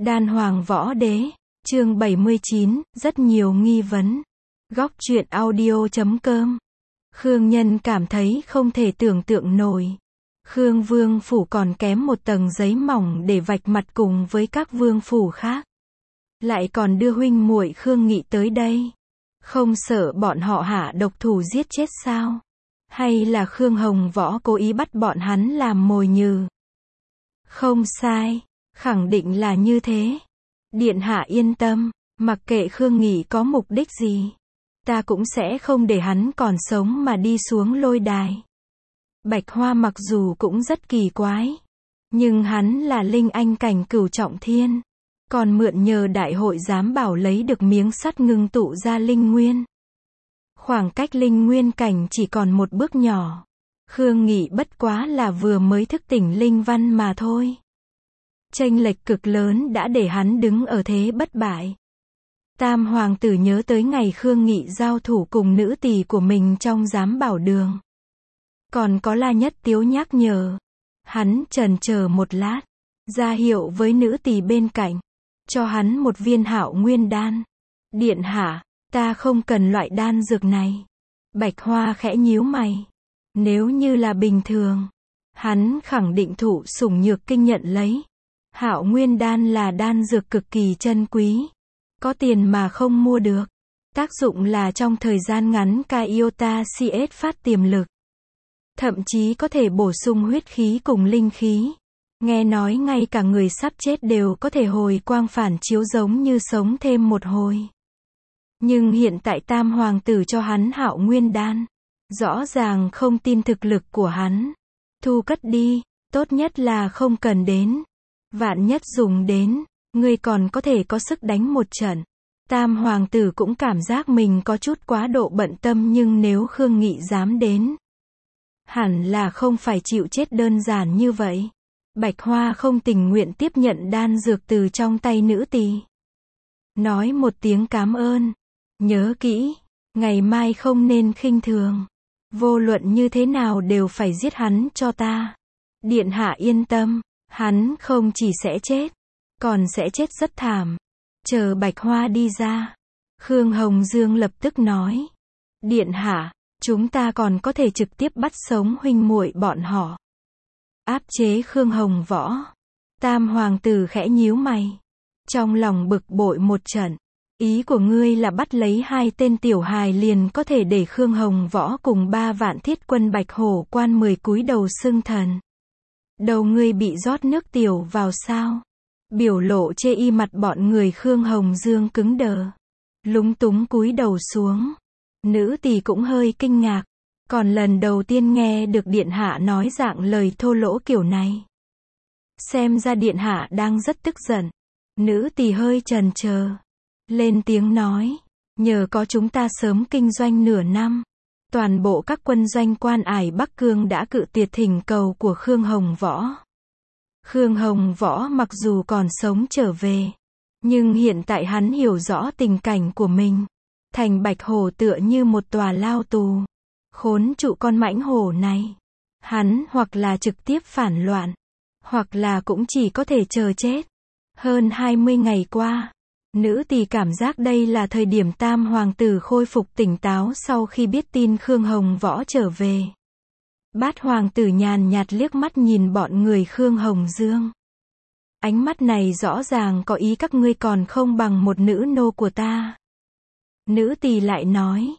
Đan Hoàng Võ Đế, chương 79, rất nhiều nghi vấn. Góc truyện audio.com. Khương Nhân cảm thấy không thể tưởng tượng nổi. Khương Vương Phủ còn kém một tầng giấy mỏng để vạch mặt cùng với các vương phủ khác. Lại còn đưa huynh muội Khương Nghị tới đây. Không sợ bọn họ hạ độc thủ giết chết sao? Hay là Khương Hồng Võ cố ý bắt bọn hắn làm mồi nhử? Không sai, khẳng định là như thế. Điện hạ yên tâm, mặc kệ Khương Nghị có mục đích gì, ta cũng sẽ không để hắn còn sống mà đi xuống lôi đài. Bạch Hoa mặc dù cũng rất kỳ quái, nhưng hắn là linh anh cảnh cửu trọng thiên, còn mượn nhờ đại hội giám bảo lấy được miếng sắt ngưng tụ ra linh nguyên. Khoảng cách linh nguyên cảnh chỉ còn một bước nhỏ. Khương Nghị bất quá là vừa mới thức tỉnh linh văn mà thôi. Chênh lệch cực lớn đã để hắn đứng ở thế bất bại. Tam hoàng tử nhớ tới ngày Khương Nghị giao thủ cùng nữ tỳ của mình trong giám bảo đường. Còn có La Nhất Tiếu nhắc nhở. Hắn chần chờ một lát, ra hiệu với nữ tỳ bên cạnh, cho hắn một viên Hạo Nguyên đan. Điện hạ, ta không cần loại đan dược này. Bạch Hoa khẽ nhíu mày. Nếu như là bình thường, hắn khẳng định thụ sủng nhược kinh nhận lấy. Hạo Nguyên đan là đan dược cực kỳ chân quý, có tiền mà không mua được. Tác dụng là trong thời gian ngắn Iota CS phát tiềm lực, thậm chí có thể bổ sung huyết khí cùng linh khí. Nghe nói ngay cả người sắp chết đều có thể hồi quang phản chiếu giống như sống thêm một hồi. Nhưng hiện tại Tam hoàng tử cho hắn Hạo Nguyên đan, rõ ràng không tin thực lực của hắn. Thu cất đi, tốt nhất là không cần đến. Vạn nhất dùng đến, ngươi còn có thể có sức đánh một trận. Tam hoàng tử cũng cảm giác mình có chút quá độ bận tâm, nhưng nếu Khương Nghị dám đến, hẳn là không phải chịu chết đơn giản như vậy. Bạch Hoa không tình nguyện tiếp nhận đan dược từ trong tay nữ tỳ. Nói một tiếng cảm ơn. Nhớ kỹ, ngày mai không nên khinh thường. Vô luận như thế nào đều phải giết hắn cho ta. Điện hạ yên tâm, hắn không chỉ sẽ chết, còn sẽ chết rất thảm. Chờ Bạch Hoa đi ra, Khương Hồng Dương lập tức nói. Điện hạ, chúng ta còn có thể trực tiếp bắt sống huynh muội bọn họ. Áp chế Khương Hồng Võ. Tam hoàng tử khẽ nhíu mày, trong lòng bực bội một trận. Ý của ngươi là bắt lấy hai tên tiểu hài liền có thể để Khương Hồng Võ cùng 3 vạn thiết quân Bạch Hổ quan 10 cúi đầu xưng thần. Đầu ngươi bị rót nước tiểu vào sao? Biểu lộ chê y mặt bọn người Khương Hồng Dương cứng đờ, lúng túng cúi đầu xuống. Nữ tỳ cũng hơi kinh ngạc, còn lần đầu tiên nghe được điện hạ nói dạng lời thô lỗ kiểu này. Xem ra điện hạ đang rất tức giận. Nữ tỳ hơi chần chờ, lên tiếng nói, nhờ có chúng ta sớm kinh doanh nửa năm, toàn bộ các quân doanh Quan Ải Bắc Cương đã cự tuyệt thỉnh cầu của Khương Hồng Võ. Khương Hồng Võ mặc dù còn sống trở về, nhưng hiện tại hắn hiểu rõ tình cảnh của mình. Thành Bạch Hổ tựa như một tòa lao tù, khốn trụ con mãnh hổ này. Hắn hoặc là trực tiếp phản loạn, hoặc là cũng chỉ có thể chờ chết. Hơn 20 ngày qua, nữ tỳ cảm giác đây là thời điểm Tam hoàng tử khôi phục tỉnh táo sau khi biết tin Khương Hồng Võ trở về. Bát hoàng tử nhàn nhạt liếc mắt nhìn bọn người Khương Hồng Dương. Ánh mắt này rõ ràng có ý các ngươi còn không bằng một nữ nô của ta. Nữ tỳ lại nói,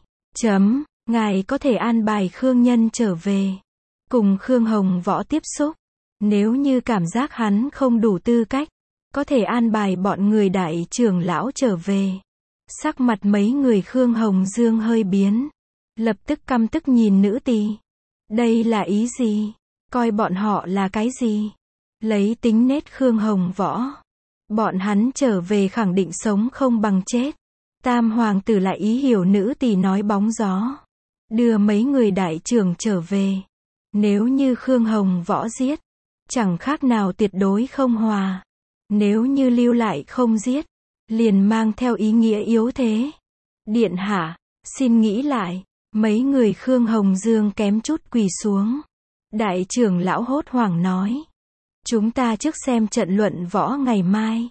ngài có thể an bài Khương Nhân trở về, cùng Khương Hồng Võ tiếp xúc. Nếu như cảm giác hắn không đủ tư cách, có thể an bài bọn người đại trưởng lão trở về. Sắc mặt mấy người Khương Hồng Dương hơi biến, lập tức căm tức nhìn nữ tỳ. Đây là ý gì? Coi bọn họ là cái gì? Lấy tính nết Khương Hồng Võ, bọn hắn trở về khẳng định sống không bằng chết. Tam hoàng tử lại ý hiểu nữ tỳ nói bóng gió, đưa mấy người đại trưởng trở về. Nếu như Khương Hồng Võ giết, chẳng khác nào tuyệt đối không hòa. Nếu như lưu lại không giết, liền mang theo ý nghĩa yếu thế. Điện hạ, xin nghĩ lại. Mấy người Khương Hồng Dương kém chút quỳ xuống. Đại trưởng lão hốt hoảng nói, chúng ta trước xem trận luận võ ngày mai.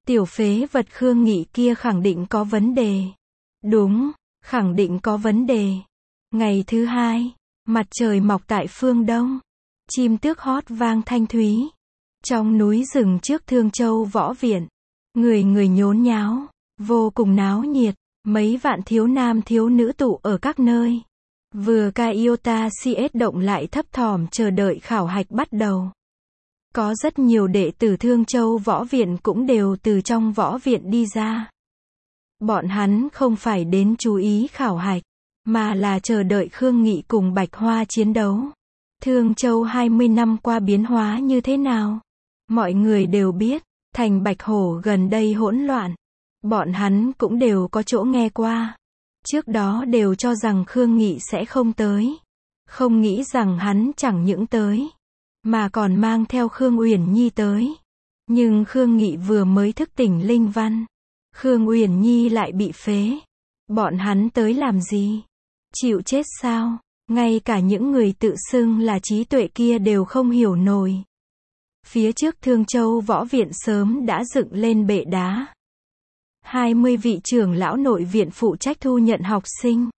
Tiểu phế vật Khương Nghị kia khẳng định có vấn đề. Đúng, khẳng định có vấn đề. Ngày thứ hai, mặt trời mọc tại phương đông. Chim tước hót vang thanh thúy. Trong núi rừng trước Thương Châu Võ Viện, người người nhốn nháo, vô cùng náo nhiệt, mấy vạn thiếu nam thiếu nữ tụ ở các nơi. Vừa ca iota CS động lại thấp thỏm chờ đợi khảo hạch bắt đầu. Có rất nhiều đệ tử Thương Châu Võ Viện cũng đều từ trong võ viện đi ra. Bọn hắn không phải đến chú ý khảo hạch, mà là chờ đợi Khương Nghị cùng Bạch Hoa chiến đấu. Thương Châu 20 năm qua biến hóa như thế nào? Mọi người đều biết, thành Bạch Hổ gần đây hỗn loạn. Bọn hắn cũng đều có chỗ nghe qua. Trước đó đều cho rằng Khương Nghị sẽ không tới. Không nghĩ rằng hắn chẳng những tới, mà còn mang theo Khương Uyển Nhi tới. Nhưng Khương Nghị vừa mới thức tỉnh linh văn, Khương Uyển Nhi lại bị phế. Bọn hắn tới làm gì? Chịu chết sao? Ngay cả những người tự xưng là trí tuệ kia đều không hiểu nổi. Phía trước Thương Châu Võ Viện sớm đã dựng lên bệ đá. 20 vị trưởng lão nội viện phụ trách thu nhận học sinh.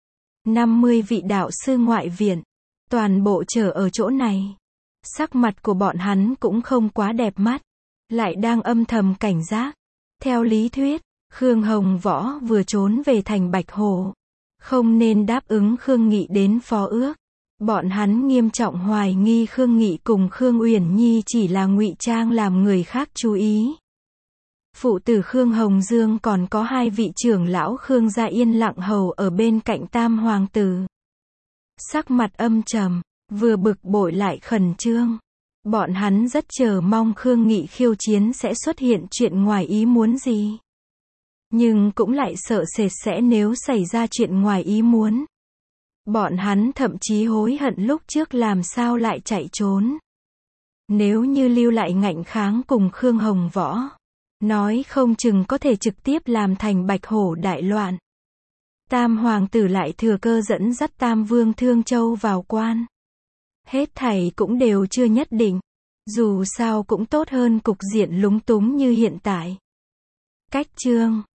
50 vị đạo sư ngoại viện, toàn bộ chờ ở chỗ này. Sắc mặt của bọn hắn cũng không quá đẹp mắt, lại đang âm thầm cảnh giác. Theo lý thuyết, Khương Hồng Võ vừa trốn về thành Bạch Hổ, không nên đáp ứng Khương Nghị đến phó ước. Bọn hắn nghiêm trọng hoài nghi Khương Nghị cùng Khương Uyển Nhi chỉ là ngụy trang làm người khác chú ý. Phụ tử Khương Hồng Dương còn có 2 vị trưởng lão Khương gia yên lặng hầu ở bên cạnh Tam hoàng tử. Sắc mặt âm trầm, vừa bực bội lại khẩn trương. Bọn hắn rất chờ mong Khương Nghị khiêu chiến sẽ xuất hiện chuyện ngoài ý muốn gì. Nhưng cũng lại sợ sệt sẽ nếu xảy ra chuyện ngoài ý muốn. Bọn hắn thậm chí hối hận lúc trước làm sao lại chạy trốn. Nếu như lưu lại ngạnh kháng cùng Khương Hồng Võ, nói không chừng có thể trực tiếp làm thành Bạch Hổ đại loạn. Tam hoàng tử lại thừa cơ dẫn dắt Tam vương Thương Châu vào quan. Hết thảy cũng đều chưa nhất định. Dù sao cũng tốt hơn cục diện lúng túng như hiện tại. Cách chương